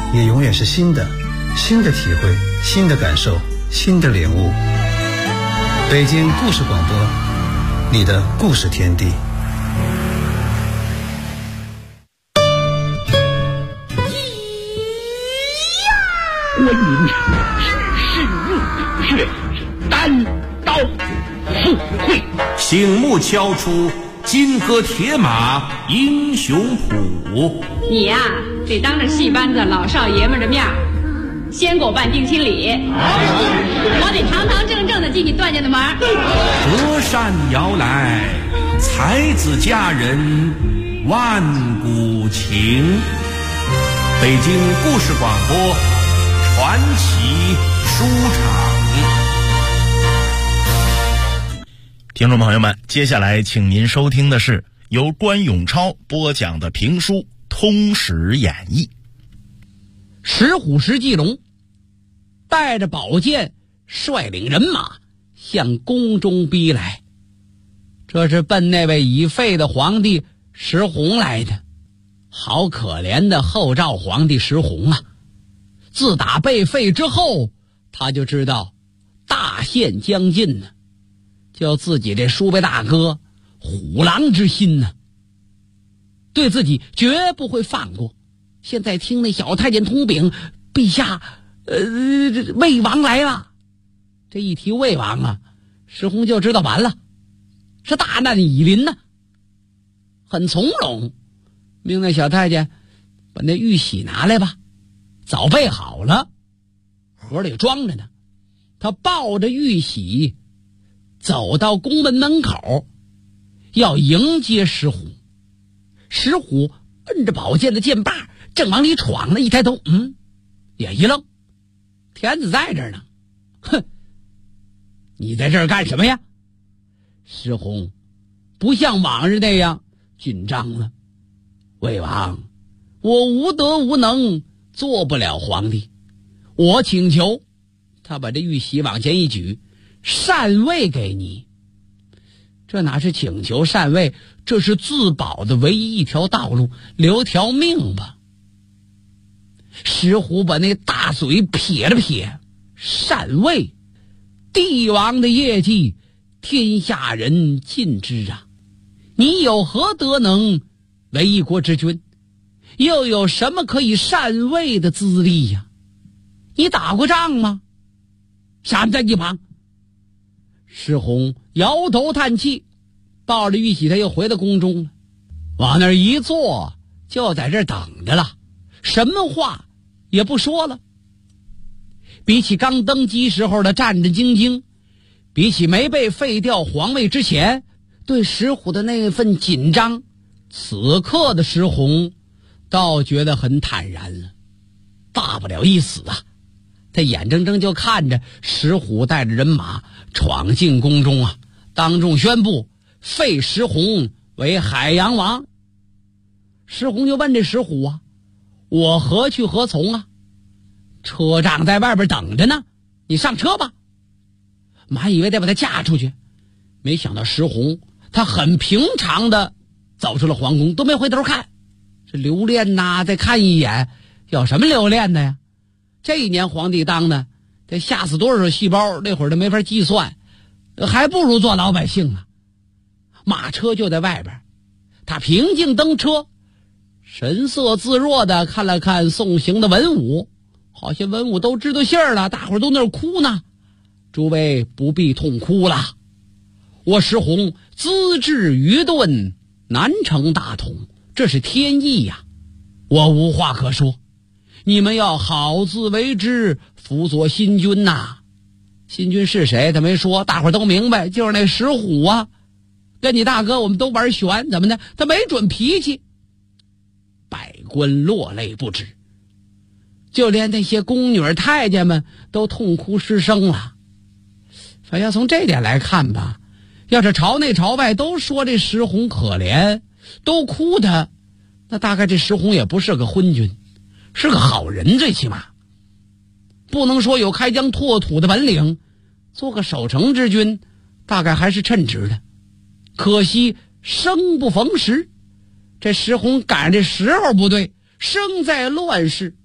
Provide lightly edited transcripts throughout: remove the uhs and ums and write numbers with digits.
也永远是新的，新的体会，新的感受，新的领悟。北京故事广播，你的故事天地。 观音是日月单刀赴会， 醒目敲出金戈铁马英雄谱。 你呀，得当着戏班子老少爷们的面先给我办定亲礼，我得堂堂正正的进你段家的门。 隔山摇来，才子佳人万古情。北京故事广播传奇书场。 听众朋友们，接下来请您收听的是由关永超播讲的评书《通史演义》。 石虎石继龙带着宝剑率领人马向宫中逼来，这是奔那位已废的皇帝石弘来的。好可怜的后赵皇帝石弘啊，自打被废之后，他就知道大限将近呢，就自己这叔辈大哥虎狼之心呢，对自己绝不会放过。现在听那小太监通禀，陛下魏王来了。这一提魏王啊，石弘就知道完了，是大难已临呢。很从容，命那小太监把那玉玺拿来吧，早备好了，盒里装着呢。他抱着玉玺走到宫门门口，要迎接石虎。石虎摁着宝剑的剑把正往里闯呢，一抬头，也一愣，天子在这儿呢。哼，你在这儿干什么呀？石弘不像往日那样紧张了。魏王，我无德无能，做不了皇帝，我请求。他把这玉玺往前一举，禅位给你。这哪是请求禅位，这是自保的唯一一条道路，留条命吧。石虎把那大嘴撇了撇，禅位，帝王的业绩，天下人尽知啊！你有何德能为一国之君？又有什么可以禅位的资历呀？你打过仗吗？闪在一旁。石弘摇头叹气，抱着玉玺他又回到宫中了，往那儿一坐，就在这儿等着了，什么话也不说了。比起刚登基时候的战战兢兢，比起没被废掉皇位之前对石虎的那份紧张，此刻的石弘倒觉得很坦然了。大不了一死啊！他眼睁睁就看着石虎带着人马闯进宫中啊，当众宣布废石弘为海洋王。石弘就问这石虎啊，我何去何从啊？车仗在外边等着呢，你上车吧。满以为得把他嫁出去，没想到石弘他很平常的走出了皇宫，都没回头看。这留恋呐，再看一眼，有什么留恋的呀？这一年皇帝当的，得吓死多少细胞，那会儿都没法计算，还不如做老百姓啊。马车就在外边，他平静登车，神色自若的看了看送行的文武，好些文武都知道信儿了，大伙儿都那儿哭呢。诸位不必痛哭了，我石弘资质愚钝，难成大统，这是天意呀，我无话可说。你们要好自为之，辅佐新君呐。新君是谁他没说，大伙儿都明白，就是那石虎啊，跟你大哥我们都玩悬，怎么的？他没准脾气。百官落泪不止，就连那些宫女太监们都痛哭失声了。反正从这点来看吧，要是朝内朝外都说这石弘可怜，都哭他，那大概这石弘也不是个昏君，是个好人，最起码不能说有开疆拓土的本领，做个守城之君大概还是称职的。可惜生不逢时，这石弘赶这时候不对，生在乱世，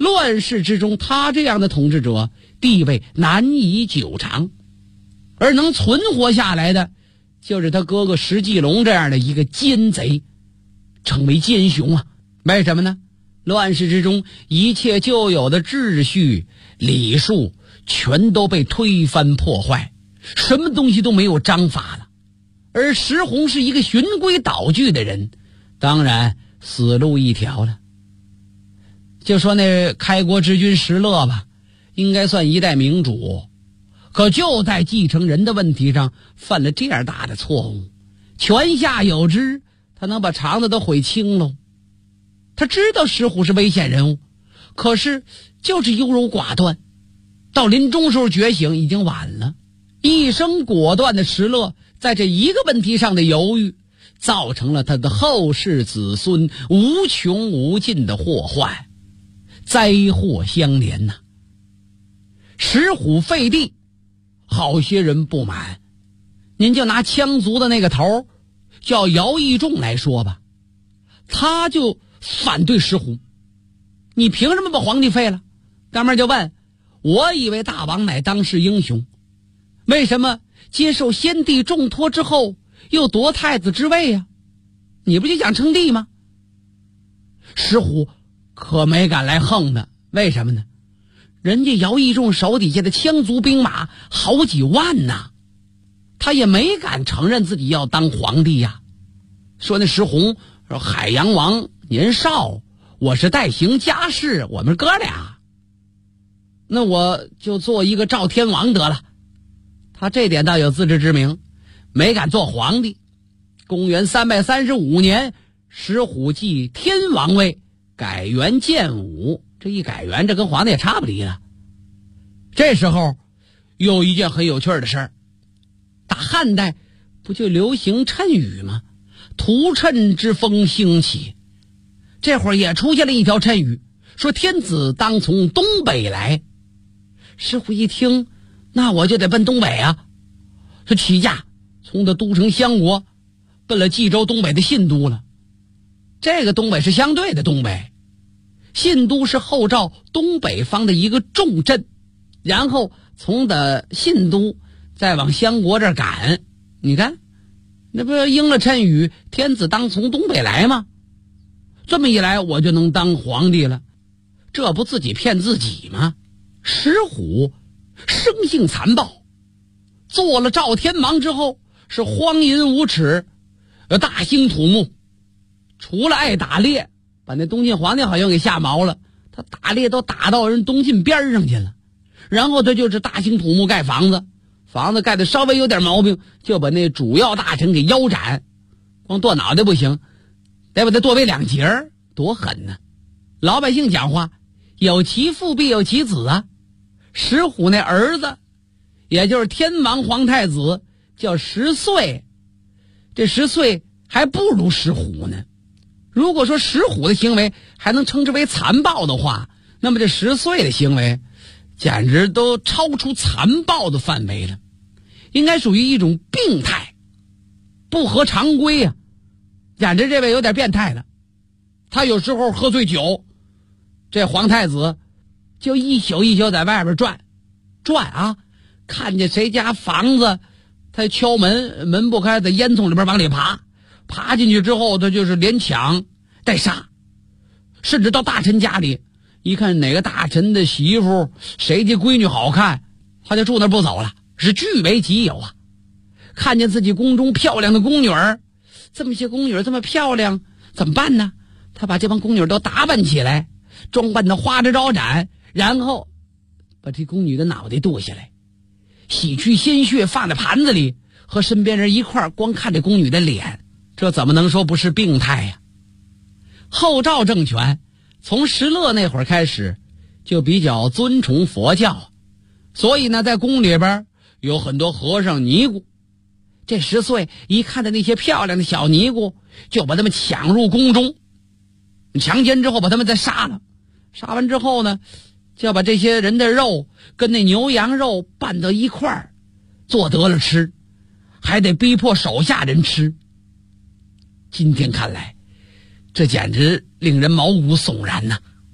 乱世之中，他这样的统治者地位难以久长，而能存活下来的就是他哥哥石继龙这样的一个奸贼，成为奸雄啊！为什么呢？乱世之中，一切旧有的秩序礼数全都被推翻破坏，什么东西都没有章法了。而石弘是一个循规蹈矩的人，当然死路一条了。就说那开国之君石勒吧，应该算一代明主，可就在继承人的问题上犯了这样大的错误，泉下有知，他能把肠子都悔青喽。他知道石虎是危险人物，可是就是优柔寡断，到临终时候觉醒已经晚了。一生果断的石勒在这一个问题上的犹豫，造成了他的后世子孙无穷无尽的祸患，灾祸相连呐。石虎废帝，好些人不满。您就拿羌族的那个头叫姚义仲来说吧，他就反对石虎。你凭什么把皇帝废了？哥们儿就问，我以为大王乃当世英雄，为什么接受先帝重托之后又夺太子之位啊？你不就想称帝吗？石虎可没敢来横的，为什么呢？人家姚义仲手底下的羌族兵马好几万呐，他也没敢承认自己要当皇帝呀。说那石弘说，海洋王年少，我是代行家事，我们哥俩，那我就做一个赵天王得了。他这点倒有自知之明，没敢做皇帝。公元335年，石虎继天王位，改元建武。这一改元，这跟皇帝也差不离了。这时候有一件很有趣的事儿，打汉代不就流行谶语吗？屠谶之风兴起，这会儿也出现了一条谶语，说天子当从东北来。石虎一听，那我就得奔东北啊，是起驾从这都城襄国奔了冀州东北的信都了。这个东北是相对的东北，信都是后赵东北方的一个重镇，然后从的信都再往襄国这儿赶。你看那不应了谶语，天子当从东北来吗？这么一来我就能当皇帝了，这不自己骗自己吗？石虎生性残暴，做了赵天王之后是荒淫无耻，大兴土木，除了爱打猎，把那东晋皇帝好像给吓毛了，他打猎都打到人东晋边上去了。然后他就是大兴土木盖房子，房子盖的稍微有点毛病，就把那主要大臣给腰斩，光剁脑袋不行，得把他剁为2截，多狠呢！老百姓讲话，有其父必有其子啊。石虎那儿子，也就是天王皇太子，叫石岁，这石岁还不如石虎呢。如果说石虎的行为还能称之为残暴的话，那么这石岁的行为简直都超出残暴的范围了，应该属于一种病态，不合常规啊，简直这位有点变态了。他有时候喝醉酒，这皇太子就一宿一宿在外边转啊，看见谁家房子他敲门，门不开，在烟囱里边往里爬进去之后，他就是连抢带杀，甚至到大臣家里，一看哪个大臣的媳妇谁家闺女好看，他就住那不走了，是据为己有啊。看见自己宫中漂亮的宫女儿，这么些宫女这么漂亮怎么办呢？他把这帮宫女都打扮起来，装扮的花枝招展，然后把这宫女的脑袋剁下来，洗去鲜血放在盘子里，和身边人一块光看这宫女的脸，这怎么能说不是病态呀？后赵政权从石勒那会儿开始就比较尊崇佛教，所以呢在宫里边有很多和尚尼姑。这石岁一看到那些漂亮的小尼姑，就把他们抢入宫中，强奸之后把他们再杀了，杀完之后呢就要把这些人的肉跟那牛羊肉拌到一块儿做得了吃，还得逼迫手下人吃。今天看来这简直令人毛骨悚然呐。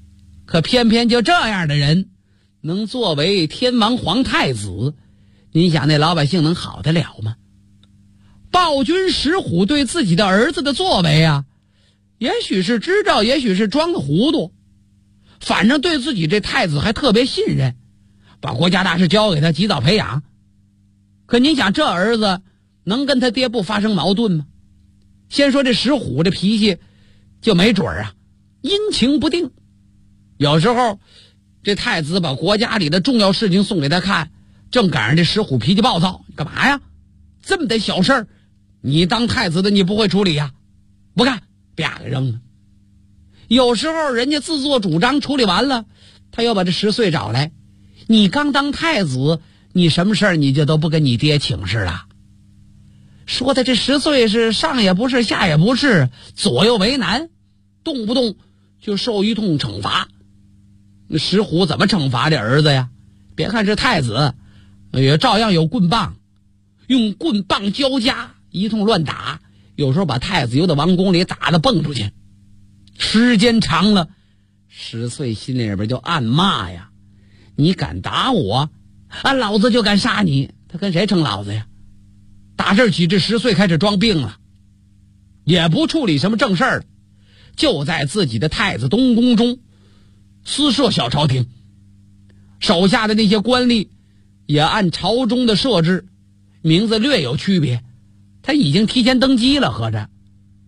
可偏偏就这样的人能作为天王皇太子，你想那老百姓能好得了吗？暴君石虎对自己的儿子的作为啊，也许是知道，也许是装的糊涂，反正对自己这太子还特别信任，把国家大事交给他，及早培养。可您想这儿子能跟他爹不发生矛盾吗？先说这石虎这脾气就没准啊，阴晴不定。有时候这太子把国家里的重要事情送给他看，正赶上这石虎脾气暴躁，干嘛呀？这么点小事儿你当太子的你不会处理呀？不干，啪给扔了。有时候人家自作主张处理完了，他又把这10岁找来，你刚当太子，你什么事儿你就都不跟你爹请示了。说的这10岁是上也不是下也不是，左右为难，动不动就受一通惩罚。那石虎怎么惩罚这儿子呀？别看是太子，也照样有棍棒，用棍棒交加一通乱打，有时候把太子由到王宫里打得蹦出去。时间长了，10岁心里边就暗骂呀，你敢打我啊，老子就敢杀你。他跟谁称老子呀？打这儿起这10岁开始装病了，也不处理什么正事儿了，就在自己的太子东宫中私设小朝廷，手下的那些官吏也按朝中的设置，名字略有区别，他已经提前登基了。合着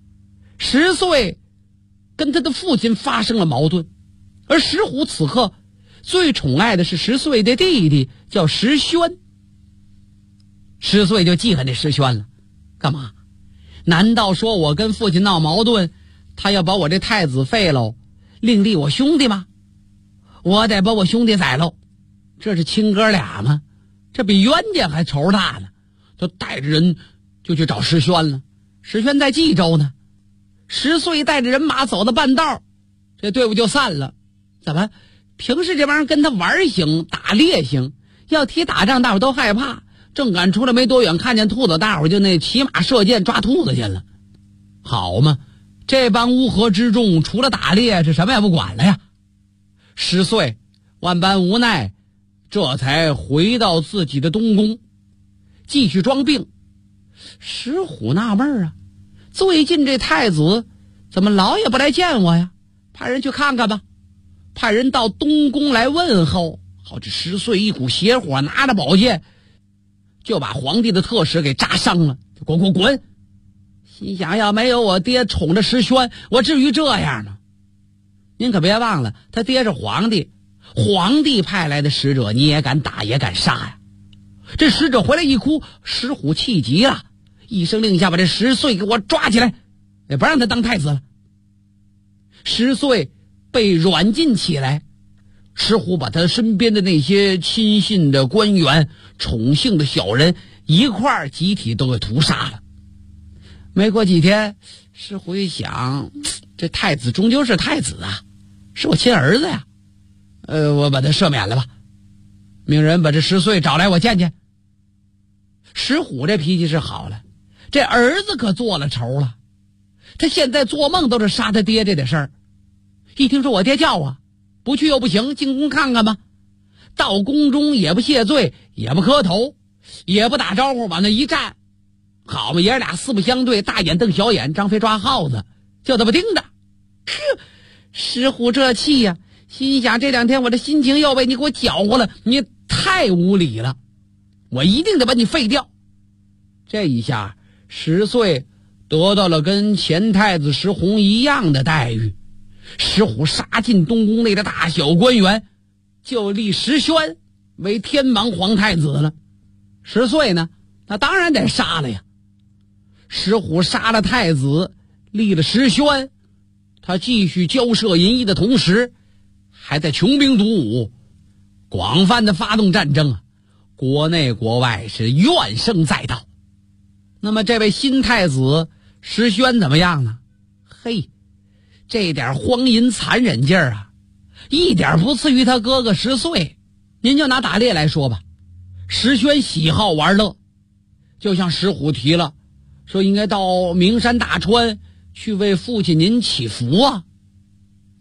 10岁跟他的父亲发生了矛盾，而石虎此刻最宠爱的是10岁的弟弟，叫石宣。10岁就记恨这石宣了，干嘛？难道说我跟父亲闹矛盾，他要把我这太子废喽，另立我兄弟吗？我得把我兄弟宰喽，这是亲哥俩吗？这比冤家还仇大呢。就带着人就去找石宣了。石宣在冀州呢，10岁带着人马走到半道，这队伍就散了。怎么？平时这帮人跟他玩行，打猎行，要提打仗大伙都害怕。正赶出来没多远，看见兔子，大伙就那骑马射箭抓兔子去了。好嘛，这帮乌合之众除了打猎是什么也不管了呀。10岁万般无奈，这才回到自己的东宫继续装病。石虎纳闷啊，最近这太子怎么老也不来见我呀？派人去看看吧。派人到东宫来问候。好，这10岁一股邪火，拿着宝剑就把皇帝的特使给扎伤了，就滚滚滚。心想要没有我爹宠着石宣，我至于这样吗？您可别忘了，他爹是皇帝，皇帝派来的使者，你也敢打也敢杀呀。这使者回来一哭，石虎气急了，一声令下，把这10岁给我抓起来，也不让他当太子了。10岁被软禁起来，石虎把他身边的那些亲信的官员、宠幸的小人一块儿集体都给屠杀了。没过几天，石虎一想，这太子终究是太子啊，是我亲儿子呀，我把他赦免了吧，命人把这10岁找来我见见。石虎这脾气是好了，这儿子可做了仇了，他现在做梦都是杀他爹这点事儿。一听说我爹叫我，不去又不行，进宫看看吧。到宫中也不谢罪，也不磕头，也不打招呼，往那一站，好嘛，爷俩四不相对，大眼瞪小眼，张飞抓耗子，就这么盯着。石虎这气呀，心想这2天我的心情又被你给我搅和了，你太无理了，我一定得把你废掉。这一下10岁得到了跟前太子石弘一样的待遇。石虎杀进东宫内的大小官员，就立石宣为天王皇太子了。10岁呢，那当然得杀了呀。石虎杀了太子，立了石宣，他继续交涉淫役的同时，还在穷兵黩武，广泛的发动战争啊，国内国外是怨声载道。那么这位新太子石宣怎么样呢？嘿，这点荒淫残忍劲儿啊，一点不次于他哥哥10岁。您就拿打猎来说吧，石宣喜好玩乐，就像石虎提了，说应该到名山大川去为父亲您祈福啊。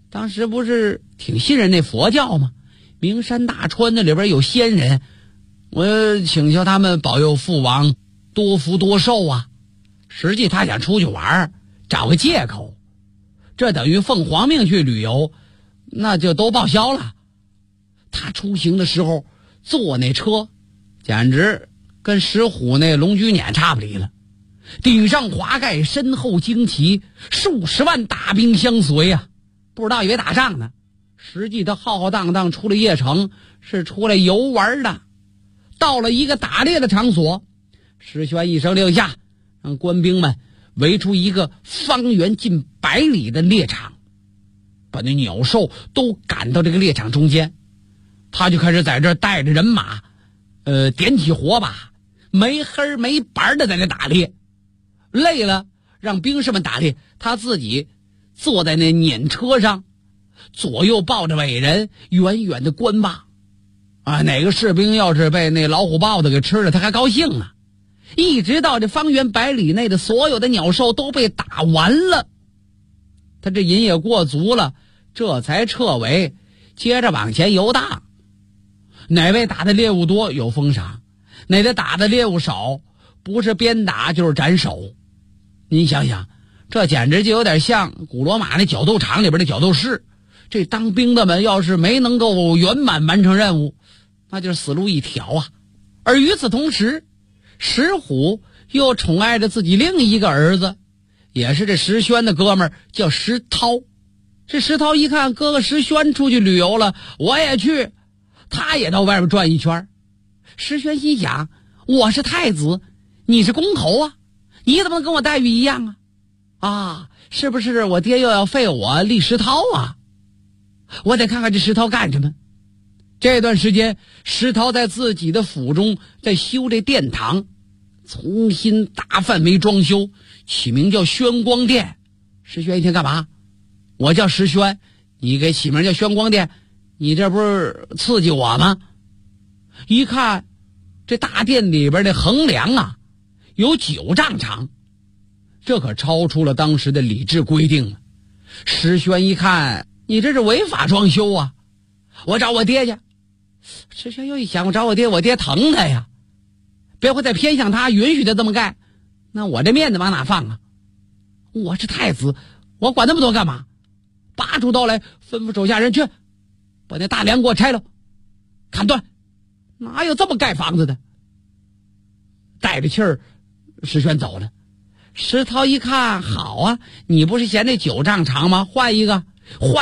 当时不是挺信任那佛教吗？名山大川那里边有仙人，我请求他们保佑父王多福多寿啊。实际他想出去玩，找个借口，这等于奉皇命去旅游，那就都报销了。他出行的时候坐那车，简直跟石虎那龙驹辇差不离了。顶上华盖，身后旌旗，数十万大兵相随啊！不知道以为打仗呢，实际他浩浩荡荡出了邺城，是出来游玩的。到了一个打猎的场所，石宣一声令下，让官兵们围出一个方圆近100里的猎场，把那鸟兽都赶到这个猎场中间。他就开始在这儿带着人马，点起火把，没黑没白的在那打猎。累了让兵士们打猎，他自己坐在那辇车上，左右抱着伟人，远远的观望。哪个士兵要是被那老虎豹子给吃了，他还高兴呢。一直到这方圆100里内的所有的鸟兽都被打完了，他这瘾也过足了，这才撤围，接着往前游荡。哪位打的猎物多有封赏，哪位打的猎物少，不是鞭打就是斩首。您想想，这简直就有点像古罗马那角斗场里边的角斗士。这当兵的们要是没能够圆满完成任务，那就是死路一条啊。而与此同时，石虎又宠爱着自己另一个儿子，也是这石宣的哥们儿，叫石涛。这石涛一看哥哥石宣出去旅游了，我也去，他也到外边转一圈。石宣心想，我是太子，你是公侯啊，你怎么能跟我待遇一样啊？是不是我爹又要废我立石涛啊？我得看看这石涛干什么。这段时间石涛在自己的府中在修这殿堂，重新大范围装修，起名叫宣光殿。石宣一天干嘛？我叫石宣，你给起名叫宣光殿，你这不是刺激我吗？一看这大殿里边的横梁啊，有9丈长，这可超出了当时的礼制规定了。石宣一看，你这是违法装修啊，我找我爹去。石宣又一想，我找我爹，我爹疼他呀，别会再偏向他，允许他这么干，那我这面子往哪放啊？我是太子，我管那么多干嘛？拔出刀来，吩咐手下人去把那大梁给我拆了，砍断。哪有这么盖房子的？带着气儿，石宣走了。石涛一看，好啊，你不是嫌那9丈长吗？换一个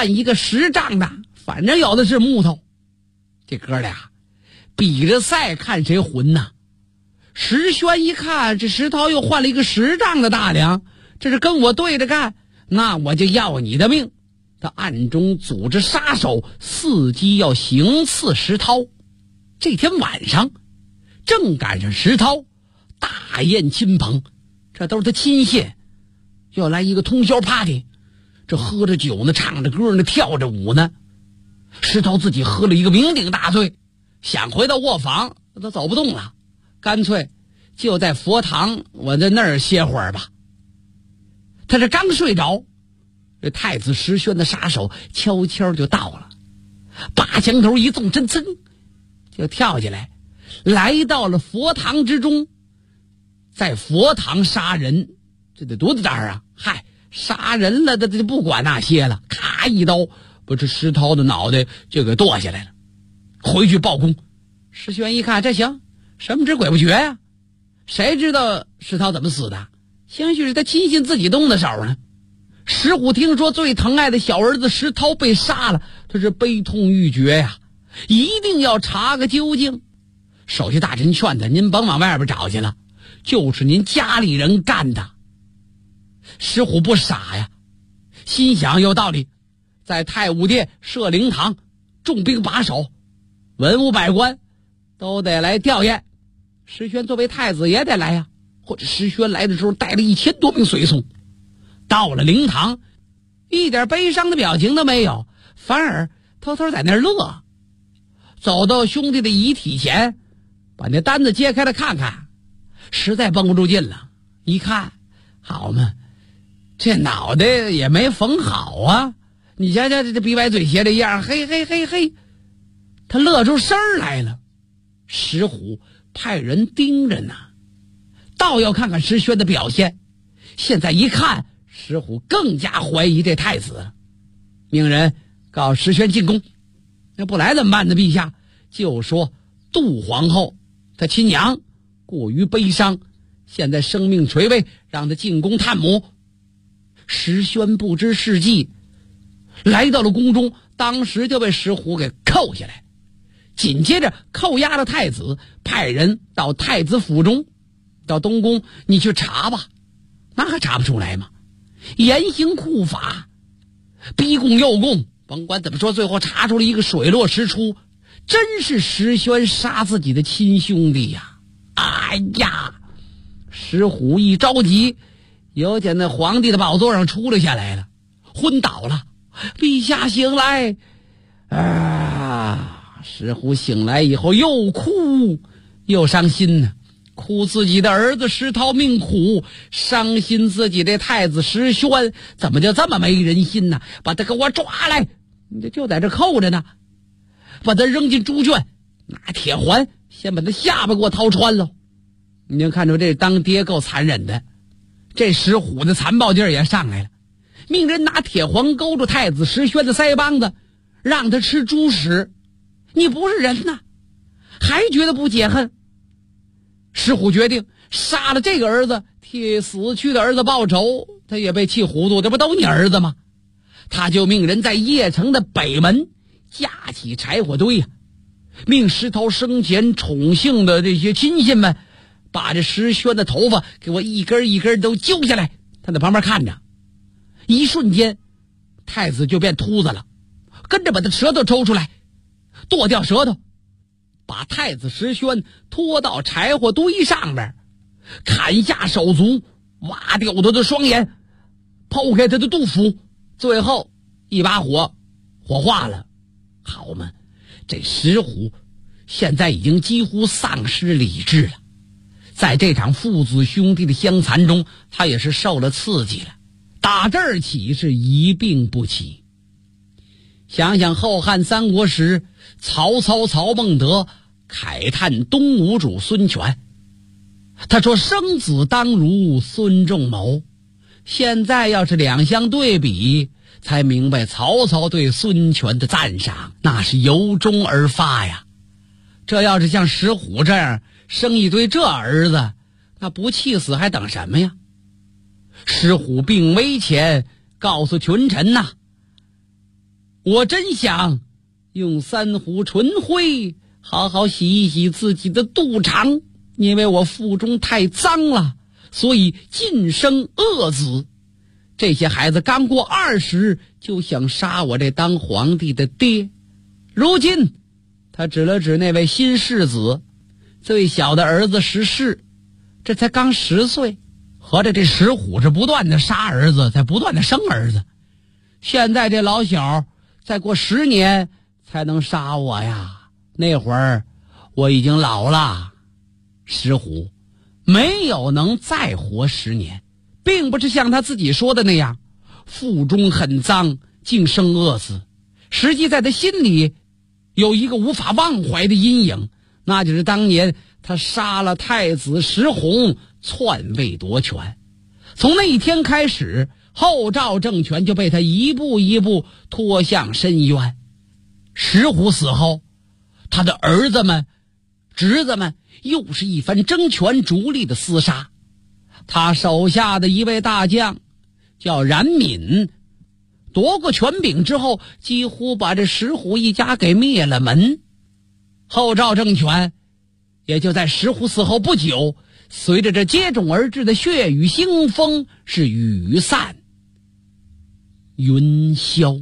10丈的，反正有的是木头。这哥俩比着赛看谁混呐。石宣一看这石涛又换了一个10丈的大梁，这是跟我对着干，那我就要你的命。他暗中组织杀手伺机要行刺石涛。这天晚上正赶上石涛大宴亲朋，这都是他亲信，要来一个通宵 party， 这喝着酒呢，唱着歌呢，跳着舞呢。石涛自己喝了一个酩酊大醉，想回到卧房都走不动了，干脆就在佛堂我在那儿歇会儿吧。他这刚睡着，这太子石宣的杀手悄悄就到了，把墙头一纵身，噌就跳起来，来到了佛堂之中。在佛堂杀人，这得多大胆啊！嗨，杀人了，这不管那些了，咔一刀把这石涛的脑袋就给剁下来了，回去报功。石宣一看，这行，神不知鬼不觉呀，谁知道石涛怎么死的？兴许是他亲信自己动的手呢。石虎听说最疼爱的小儿子石涛被杀了，他是悲痛欲绝呀，一定要查个究竟。手下大臣劝他，您甭往外边找去了，就是您家里人干的。石虎不傻呀，心想有道理，在太武殿设灵堂，重兵把守，文武百官都得来吊唁。石宣作为太子也得来呀，或者石宣来的时候带了1000多名随从。到了灵堂，一点悲伤的表情都没有，反而偷偷在那儿乐。走到兄弟的遗体前，把那单子揭开了看看，实在绷不住劲了。一看，好嘛，这脑袋也没缝好啊， 你瞧瞧这鼻歪嘴斜的样，嘿嘿嘿嘿，他乐出声来了。石虎派人盯着呢，倒要看看石宣的表现。现在一看，石虎更加怀疑这太子了，命人告石宣进宫。那不来怎么办呢？陛下就说杜皇后她亲娘过于悲伤，现在生命垂危，让她进宫探母。石宣不知是计，来到了宫中，当时就被石虎给扣下来，紧接着扣押了太子，派人到太子府中，到东宫你去查吧，那还查不出来吗？严刑酷法，逼供诱供，甭管怎么说，最后查出了一个水落石出，真是石宣杀自己的亲兄弟呀！哎呀，石虎一着急，有见那皇帝的宝座上出了下来了，昏倒了。陛下醒来啊！石虎醒来以后又哭又伤心呢，哭自己的儿子石涛命苦，伤心自己的太子石宣怎么就这么没人心呢？把他给我抓来，你就在这扣着呢，把他扔进猪圈，拿铁环先把他下巴给我掏穿了。你就看出这当爹够残忍的，这石虎的残暴劲儿也上来了，命人拿铁环勾住太子石宣的腮帮子，让他吃猪屎。你不是人呐，还觉得不解恨？石虎决定杀了这个儿子，替死去的儿子报仇。他也被气糊涂，这不都你儿子吗？他就命人在邺城的北门架起柴火堆呀，命石头生前宠幸的这些亲信们把这石宣的头发给我一根一根都揪下来。他在旁边看着，一瞬间太子就变秃子了，跟着把他舌头抽出来，剁掉舌头，把太子石宣拖到柴火堆上面，砍下手足，挖掉他的双眼，剖开他的肚腹，最后一把火化了。好嘛，这石虎现在已经几乎丧失理智了，在这场父子兄弟的相残中，他也是受了刺激了，打这儿起是一病不起。想想后汉三国时，曹操曹孟德慨叹东吴主孙权，他说生子当如孙仲谋。现在要是两相对比，才明白曹操对孙权的赞赏那是由衷而发呀。这要是像石虎这样生一堆这儿子，那不气死还等什么呀？石虎病危前告诉群臣呐，我真想用3壶纯灰好好洗一洗自己的肚肠，因为我腹中太脏了，所以尽生恶子。这些孩子刚过20就想杀我这当皇帝的爹。如今他指了指那位新世子，最小的儿子石氏，这才刚10岁。合着这石虎是不断的杀儿子，在不断的生儿子。现在这老小再过10年才能杀我呀，那会儿我已经老了。石虎没有能再活10年，并不是像他自己说的那样腹中很脏竟生恶子，实际在他心里有一个无法忘怀的阴影，那就是当年他杀了太子石弘，篡位夺权。从那一天开始，后赵政权就被他一步一步拖向深渊。石虎死后，他的儿子们侄子们又是一番争权逐利的厮杀。他手下的一位大将叫冉闵，夺过权柄之后，几乎把这石虎一家给灭了门。后赵政权也就在石虎死后不久，随着这接踵而至的血雨腥风，是雨散云消。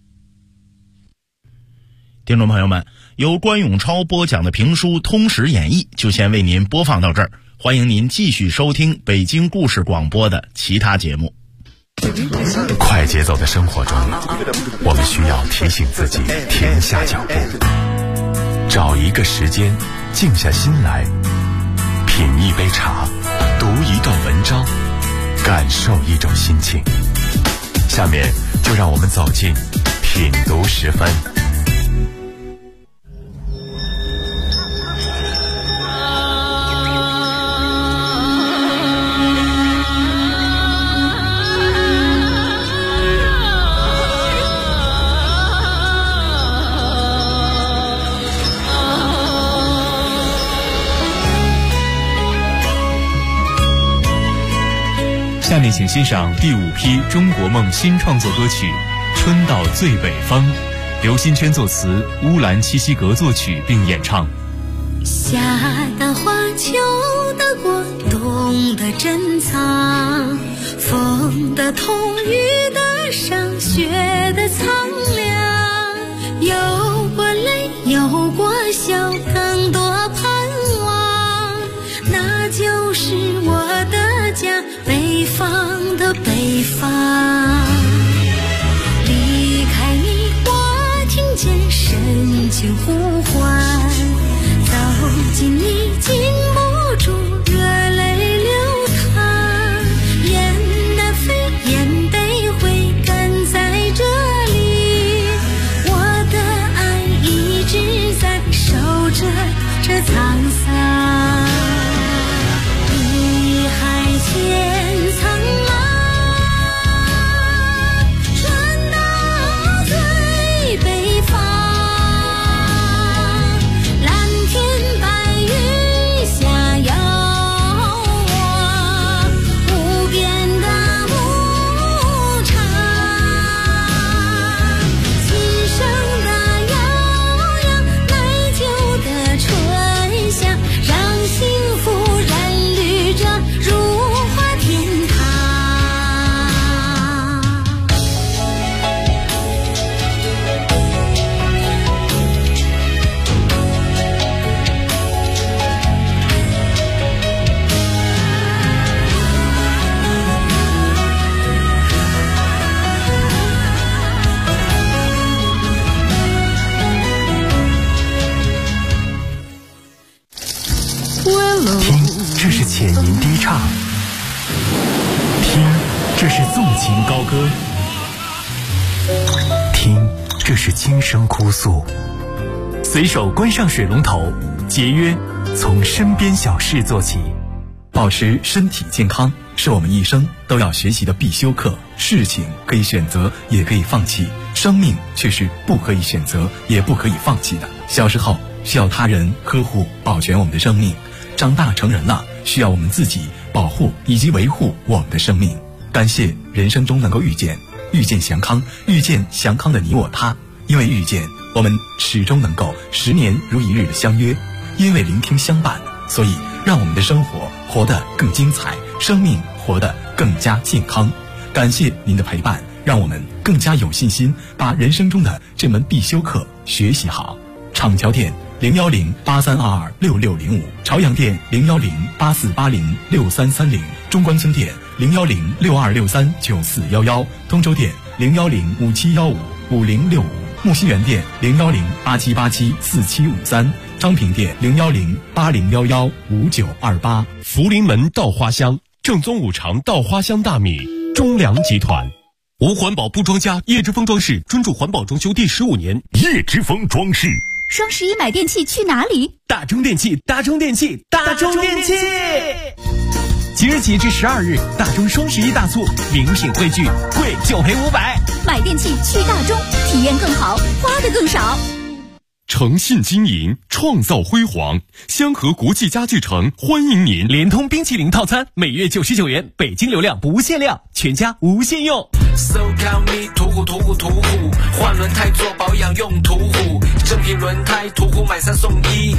听众朋友们，由关永超播讲的评书《通史演义》就先为您播放到这儿，欢迎您继续收听北京故事广播的其他节目。 快节奏的生活中，我们需要提醒自己停下脚步，找一个时间静下心来，品一杯茶，读一段文章，感受一种心情。下面就让我们走进品读时分。 下面请欣赏第5批中国梦新创作歌曲《春到最北方》，刘新娟作词，乌兰七西格作曲并演唱。 夏的花，秋的果，冬的珍藏，风的痛，雨的伤，雪的苍凉，有过泪，有过笑，更多盼望，那就是我的家，北方的北方。离开你，我听见深情呼唤，走近你，禁不住热泪流淌，眼的飞，眼泪会干在这里，我的爱一直在守着这沧桑。你还潜藏吗？传到最北方，蓝天白云下遥望，无边的牧场，琴声的悠扬，奶酒的醇香，让幸福染绿这如花天堂。 听，这是浅吟低唱；听，这是纵情高歌；听，这是轻声哭诉。随手关上水龙头，节约，从身边小事做起。保持身体健康是我们一生都要学习的必修课。事情可以选择，也可以放弃，生命却是不可以选择，也不可以放弃的。小时候需要他人呵护保全我们的生命，长大成人了，需要我们自己保护以及维护我们的生命。感谢人生中能够遇见祥康，遇见祥康的你我他。因为遇见，我们始终能够10年如一日的相约；因为聆听相伴，所以让我们的生活活得更精彩，生命活得更加健康。感谢您的陪伴，让我们更加有信心把人生中的这门必修课学习好。厂桥店01083226605，朝阳店01084806330，中关村店01062639411，通州店01057155065，木樨园店01087874753，昌平店01080115928。 福临门稻花香，正宗五常稻花香大米，中粮集团。无环保不装家，叶之峰装饰专注环保装修第15年。 叶之峰装饰。 双11买电器去哪里？ 大中电器，大中电器，大中电器。即日起至12日，大中双11大促，名品汇聚，贵就赔500。 买电器去大中，体验更好，花的更少。 诚信经营，创造辉煌。香河国际家具城欢迎您，联通冰淇淋套餐每月99元，北京流量不限量，全家无限用。 So call me 途虎，换轮胎做保养用途虎，正品轮胎途虎买3送1。